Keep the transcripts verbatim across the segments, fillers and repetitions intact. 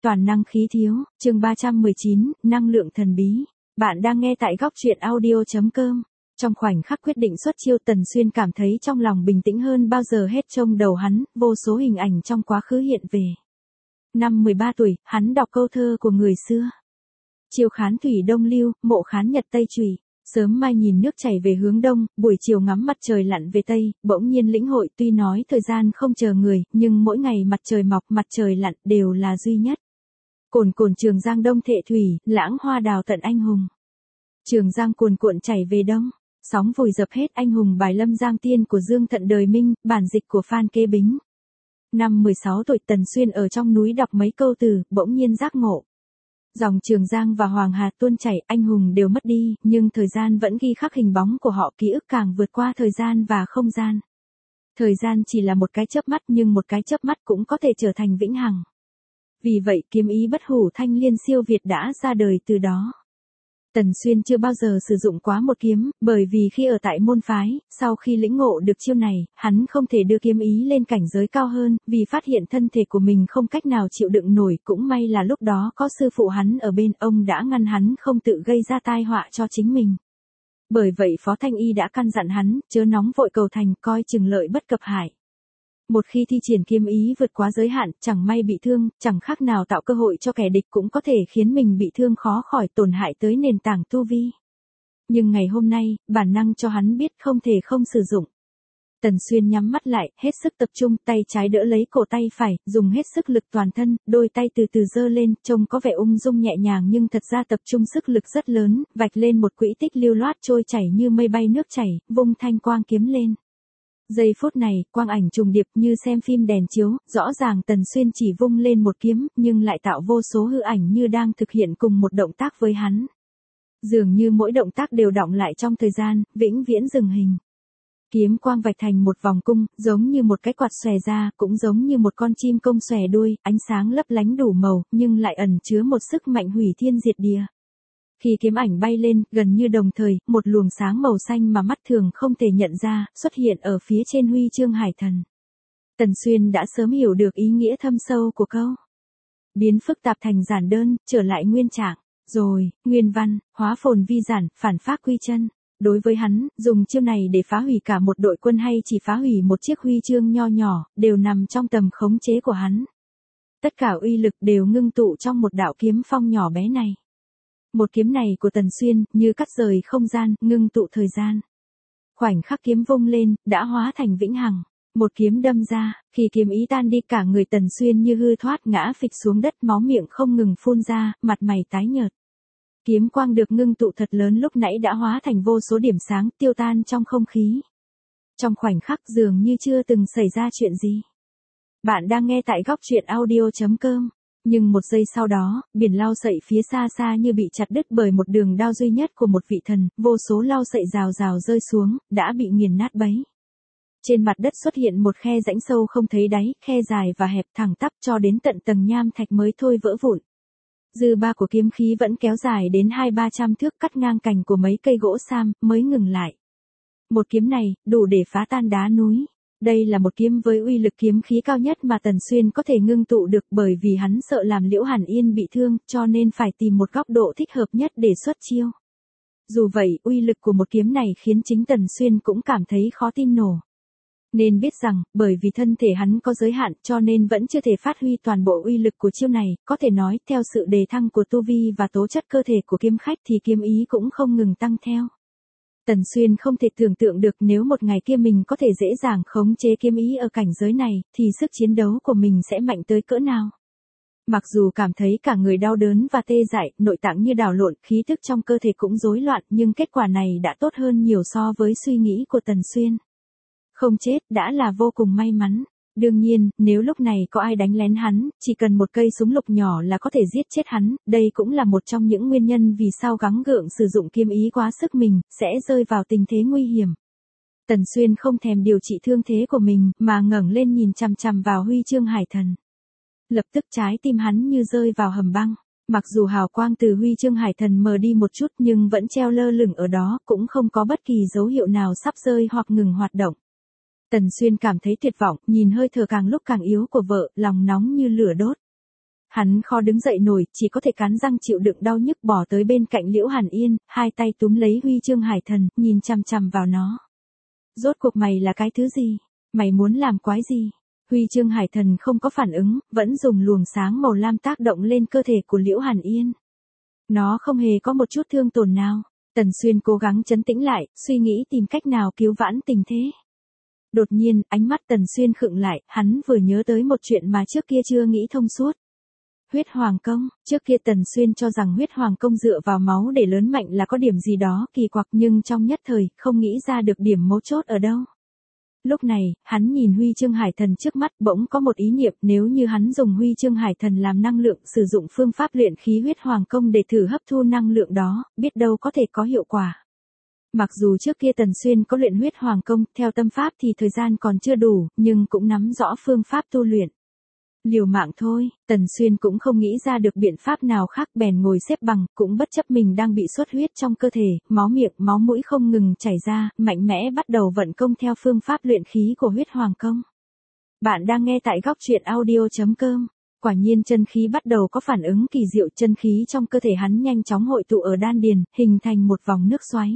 Toàn năng khí thiếu, chương ba trăm mười chín, năng lượng thần bí. Bạn đang nghe tại góc truyện audio chấm com. Trong khoảnh khắc quyết định xuất chiêu, Tần Xuyên cảm thấy trong lòng bình tĩnh hơn bao giờ hết. Trông đầu hắn, vô số hình ảnh trong quá khứ hiện về. Năm mười ba tuổi, hắn đọc câu thơ của người xưa. Chiều khán thủy đông lưu, mộ khán nhật tây trùy. Sớm mai nhìn nước chảy về hướng đông, buổi chiều ngắm mặt trời lặn về tây, bỗng nhiên lĩnh hội. Tuy nói thời gian không chờ người, nhưng mỗi ngày mặt trời mọc, mặt trời lặn đều là duy nhất. Cồn cồn Trường Giang đông thệ thủy, lãng hoa đào tận anh hùng. Trường Giang cuồn cuộn chảy về đông, sóng vùi dập hết anh hùng bài Lâm Giang Tiên của Dương Thận Đời Minh, bản dịch của Phan Kế Bính. Năm mười sáu tuổi, Tần Xuyên ở trong núi đọc mấy câu từ, bỗng nhiên giác ngộ. Dòng Trường Giang và Hoàng Hà tuôn chảy, anh hùng đều mất đi, nhưng thời gian vẫn ghi khắc hình bóng của họ, ký ức càng vượt qua thời gian và không gian. Thời gian chỉ là một cái chớp mắt, nhưng một cái chớp mắt cũng có thể trở thành vĩnh hằng. Vì vậy kiếm ý bất hủ thanh liên siêu việt đã ra đời từ đó. Tần Xuyên chưa bao giờ sử dụng quá một kiếm, bởi vì khi ở tại môn phái, sau khi lĩnh ngộ được chiêu này, hắn không thể đưa kiếm ý lên cảnh giới cao hơn, vì phát hiện thân thể của mình không cách nào chịu đựng nổi. Cũng may là lúc đó có sư phụ hắn ở bên, ông đã ngăn hắn không tự gây ra tai họa cho chính mình. Bởi vậy Phó Thanh Y đã căn dặn hắn, chớ nóng vội cầu thành, coi chừng lợi bất cập hại. Một khi thi triển kiếm ý vượt quá giới hạn, chẳng may bị thương, chẳng khác nào tạo cơ hội cho kẻ địch, cũng có thể khiến mình bị thương khó khỏi, tổn hại tới nền tảng tu vi. Nhưng ngày hôm nay, bản năng cho hắn biết không thể không sử dụng. Tần Xuyên nhắm mắt lại, hết sức tập trung, tay trái đỡ lấy cổ tay phải, dùng hết sức lực toàn thân, đôi tay từ từ giơ lên, trông có vẻ ung dung nhẹ nhàng nhưng thật ra tập trung sức lực rất lớn, vạch lên một quỹ tích lưu loát trôi chảy như mây bay nước chảy, vung thanh quang kiếm lên. Giây phút này, quang ảnh trùng điệp như xem phim đèn chiếu, rõ ràng Tần Xuyên chỉ vung lên một kiếm, nhưng lại tạo vô số hư ảnh như đang thực hiện cùng một động tác với hắn. Dường như mỗi động tác đều đọng lại trong thời gian, vĩnh viễn dừng hình. Kiếm quang vạch thành một vòng cung, giống như một cái quạt xòe ra, cũng giống như một con chim công xòe đuôi, ánh sáng lấp lánh đủ màu, nhưng lại ẩn chứa một sức mạnh hủy thiên diệt địa. Khi kiếm ảnh bay lên, gần như đồng thời, một luồng sáng màu xanh mà mắt thường không thể nhận ra, xuất hiện ở phía trên huy chương hải thần. Tần Xuyên đã sớm hiểu được ý nghĩa thâm sâu của câu. Biến phức tạp thành giản đơn, trở lại nguyên trạng. Rồi, nguyên văn, hóa phồn vi giản, phản phác quy chân. Đối với hắn, dùng chiêu này để phá hủy cả một đội quân hay chỉ phá hủy một chiếc huy chương nho nhỏ, đều nằm trong tầm khống chế của hắn. Tất cả uy lực đều ngưng tụ trong một đạo kiếm phong nhỏ bé này. Một kiếm này của Tần Xuyên, như cắt rời không gian, ngưng tụ thời gian. Khoảnh khắc kiếm vung lên, đã hóa thành vĩnh hằng. Một kiếm đâm ra, khi kiếm ý tan đi, cả người Tần Xuyên như hư thoát ngã phịch xuống đất, máu miệng không ngừng phun ra, mặt mày tái nhợt. Kiếm quang được ngưng tụ thật lớn lúc nãy đã hóa thành vô số điểm sáng, tiêu tan trong không khí. Trong khoảnh khắc dường như chưa từng xảy ra chuyện gì. Bạn đang nghe tại góc truyện audio chấm com. Nhưng một giây sau đó, biển lao sậy phía xa xa như bị chặt đứt bởi một đường đao duy nhất của một vị thần, vô số lao sậy rào rào rơi xuống, đã bị nghiền nát bấy. Trên mặt đất xuất hiện một khe rãnh sâu không thấy đáy, khe dài và hẹp thẳng tắp cho đến tận tầng nham thạch mới thôi vỡ vụn. Dư ba của kiếm khí vẫn kéo dài đến hai ba trăm thước, cắt ngang cành của mấy cây gỗ sam, mới ngừng lại. Một kiếm này, đủ để phá tan đá núi. Đây là một kiếm với uy lực kiếm khí cao nhất mà Tần Xuyên có thể ngưng tụ được, bởi vì hắn sợ làm Liễu Hàn Yên bị thương, cho nên phải tìm một góc độ thích hợp nhất để xuất chiêu. Dù vậy, uy lực của một kiếm này khiến chính Tần Xuyên cũng cảm thấy khó tin nổi. Nên biết rằng, bởi vì thân thể hắn có giới hạn, cho nên vẫn chưa thể phát huy toàn bộ uy lực của chiêu này, có thể nói, theo sự đề thăng của tu vi và tố chất cơ thể của kiếm khách thì kiếm ý cũng không ngừng tăng theo. Tần Xuyên không thể tưởng tượng được nếu một ngày kia mình có thể dễ dàng khống chế kiếm ý ở cảnh giới này, thì sức chiến đấu của mình sẽ mạnh tới cỡ nào. Mặc dù cảm thấy cả người đau đớn và tê dại, nội tạng như đảo lộn, khí thức trong cơ thể cũng rối loạn, nhưng kết quả này đã tốt hơn nhiều so với suy nghĩ của Tần Xuyên. Không chết đã là vô cùng may mắn. Đương nhiên, nếu lúc này có ai đánh lén hắn, chỉ cần một cây súng lục nhỏ là có thể giết chết hắn, đây cũng là một trong những nguyên nhân vì sao gắng gượng sử dụng kiếm ý quá sức mình, sẽ rơi vào tình thế nguy hiểm. Tần Xuyên không thèm điều trị thương thế của mình, mà ngẩng lên nhìn chằm chằm vào huy chương hải thần. Lập tức trái tim hắn như rơi vào hầm băng. Mặc dù hào quang từ huy chương hải thần mờ đi một chút nhưng vẫn treo lơ lửng ở đó, cũng không có bất kỳ dấu hiệu nào sắp rơi hoặc ngừng hoạt động. Tần Xuyên cảm thấy tuyệt vọng, nhìn hơi thở càng lúc càng yếu của vợ, lòng nóng như lửa đốt. Hắn khó đứng dậy nổi, chỉ có thể cắn răng chịu đựng đau nhức bỏ tới bên cạnh Liễu Hàn Yên, hai tay túm lấy huy chương hải thần, nhìn chằm chằm vào nó. Rốt cuộc mày là cái thứ gì? Mày muốn làm quái gì? Huy chương hải thần không có phản ứng, vẫn dùng luồng sáng màu lam tác động lên cơ thể của Liễu Hàn Yên. Nó không hề có một chút thương tổn nào. Tần Xuyên cố gắng trấn tĩnh lại, suy nghĩ tìm cách nào cứu vãn tình thế. Đột nhiên, ánh mắt Tần Xuyên khựng lại, hắn vừa nhớ tới một chuyện mà trước kia chưa nghĩ thông suốt. Huyết Hoàng Công, trước kia Tần Xuyên cho rằng Huyết Hoàng Công dựa vào máu để lớn mạnh là có điểm gì đó kỳ quặc, nhưng trong nhất thời, không nghĩ ra được điểm mấu chốt ở đâu. Lúc này, hắn nhìn huy chương hải thần trước mắt, bỗng có một ý niệm, nếu như hắn dùng huy chương hải thần làm năng lượng, sử dụng phương pháp luyện khí Huyết Hoàng Công để thử hấp thu năng lượng đó, biết đâu có thể có hiệu quả. Mặc dù trước kia Tần Xuyên có luyện Huyết Hoàng Công, theo tâm pháp thì thời gian còn chưa đủ, nhưng cũng nắm rõ phương pháp tu luyện. Liều mạng thôi, Tần Xuyên cũng không nghĩ ra được biện pháp nào khác, bèn ngồi xếp bằng, cũng bất chấp mình đang bị xuất huyết trong cơ thể, máu miệng, máu mũi không ngừng chảy ra, mạnh mẽ bắt đầu vận công theo phương pháp luyện khí của Huyết Hoàng Công. Bạn đang nghe tại góc truyện audio chấm com. Quả nhiên chân khí bắt đầu có phản ứng kỳ diệu, chân khí trong cơ thể hắn nhanh chóng hội tụ ở đan điền, hình thành một vòng nước xoáy.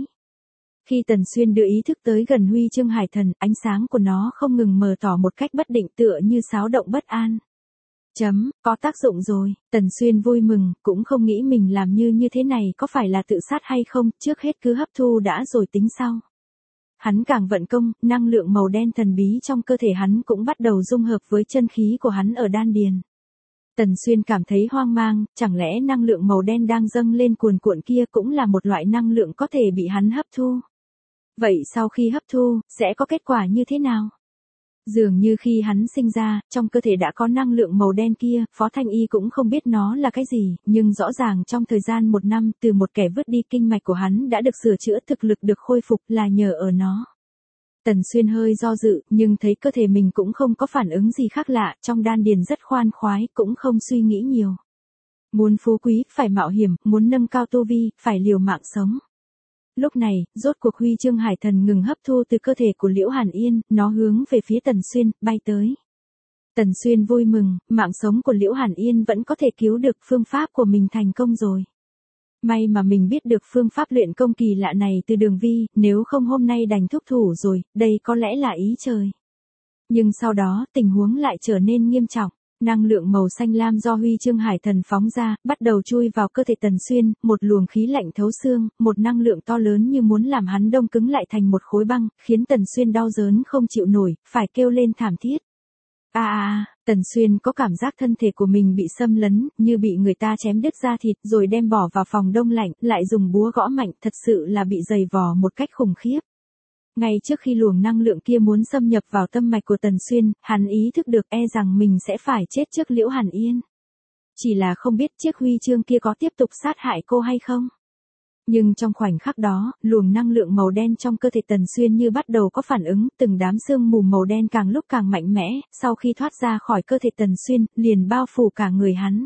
Khi Tần Xuyên đưa ý thức tới gần huy chương hải thần, ánh sáng của nó không ngừng mờ tỏ một cách bất định, tựa như xáo động bất an. Chấm, có tác dụng rồi, Tần Xuyên vui mừng, cũng không nghĩ mình làm như như thế này có phải là tự sát hay không, trước hết cứ hấp thu đã rồi tính sau. Hắn càng vận công, năng lượng màu đen thần bí trong cơ thể hắn cũng bắt đầu dung hợp với chân khí của hắn ở đan điền. Tần Xuyên cảm thấy hoang mang, chẳng lẽ năng lượng màu đen đang dâng lên cuồn cuộn kia cũng là một loại năng lượng có thể bị hắn hấp thu. Vậy sau khi hấp thu, sẽ có kết quả như thế nào? Dường như khi hắn sinh ra, trong cơ thể đã có năng lượng màu đen kia, Phó Thanh Y cũng không biết nó là cái gì, nhưng rõ ràng trong thời gian một năm, từ một kẻ vứt đi kinh mạch của hắn đã được sửa chữa, thực lực được khôi phục là nhờ ở nó. Tần Xuyên hơi do dự, nhưng thấy cơ thể mình cũng không có phản ứng gì khác lạ, trong đan điền rất khoan khoái, cũng không suy nghĩ nhiều. Muốn phú quý, phải mạo hiểm, muốn nâng cao tu vi, phải liều mạng sống. Lúc này, rốt cuộc huy chương hải thần ngừng hấp thu từ cơ thể của Liễu Hàn Yên, nó hướng về phía Tần Xuyên, bay tới. Tần Xuyên vui mừng, mạng sống của Liễu Hàn Yên vẫn có thể cứu được, phương pháp của mình thành công rồi. May mà mình biết được phương pháp luyện công kỳ lạ này từ Đường Vi, nếu không hôm nay đành thúc thủ rồi, đây có lẽ là ý trời. Nhưng sau đó, tình huống lại trở nên nghiêm trọng. Năng lượng màu xanh lam do huy chương hải thần phóng ra, bắt đầu chui vào cơ thể Tần Xuyên, một luồng khí lạnh thấu xương, một năng lượng to lớn như muốn làm hắn đông cứng lại thành một khối băng, khiến Tần Xuyên đau đớn không chịu nổi, phải kêu lên thảm thiết. À à, Tần Xuyên có cảm giác thân thể của mình bị xâm lấn, như bị người ta chém đứt da thịt rồi đem bỏ vào phòng đông lạnh, lại dùng búa gõ mạnh, thật sự là bị dày vò một cách khủng khiếp. Ngay trước khi luồng năng lượng kia muốn xâm nhập vào tâm mạch của Tần Xuyên, hắn ý thức được e rằng mình sẽ phải chết trước Liễu Hàn Yên. Chỉ là không biết chiếc huy chương kia có tiếp tục sát hại cô hay không. Nhưng trong khoảnh khắc đó, luồng năng lượng màu đen trong cơ thể Tần Xuyên như bắt đầu có phản ứng, từng đám sương mù màu đen càng lúc càng mạnh mẽ, sau khi thoát ra khỏi cơ thể Tần Xuyên, liền bao phủ cả người hắn.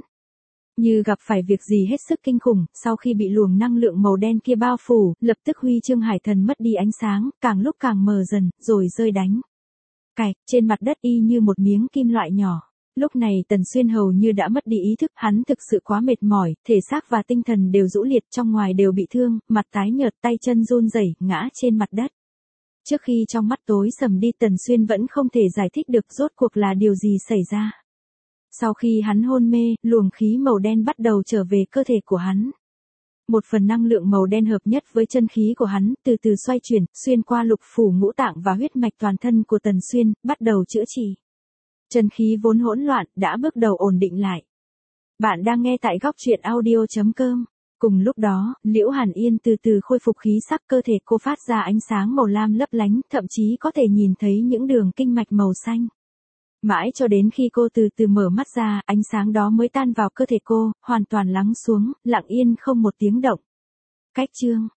Như gặp phải việc gì hết sức kinh khủng, sau khi bị luồng năng lượng màu đen kia bao phủ, lập tức huy chương hải thần mất đi ánh sáng, càng lúc càng mờ dần, rồi rơi đánh. Cạch, trên mặt đất y như một miếng kim loại nhỏ. Lúc này Tần Xuyên hầu như đã mất đi ý thức, hắn thực sự quá mệt mỏi, thể xác và tinh thần đều rũ liệt, trong ngoài đều bị thương, mặt tái nhợt, tay chân run rẩy, ngã trên mặt đất. Trước khi trong mắt tối sầm đi, Tần Xuyên vẫn không thể giải thích được rốt cuộc là điều gì xảy ra. Sau khi hắn hôn mê, luồng khí màu đen bắt đầu trở về cơ thể của hắn. Một phần năng lượng màu đen hợp nhất với chân khí của hắn, từ từ xoay chuyển, xuyên qua lục phủ ngũ tạng và huyết mạch toàn thân của Tần Xuyên, bắt đầu chữa trị. Chân khí vốn hỗn loạn, đã bước đầu ổn định lại. Bạn đang nghe tại góc truyện audio chấm com. Cùng lúc đó, Liễu Hàn Yên từ từ khôi phục khí sắc, cơ thể cô phát ra ánh sáng màu lam lấp lánh, thậm chí có thể nhìn thấy những đường kinh mạch màu xanh. Mãi cho đến khi cô từ từ mở mắt ra, ánh sáng đó mới tan vào cơ thể cô, hoàn toàn lắng xuống, lặng yên không một tiếng động. Cách chương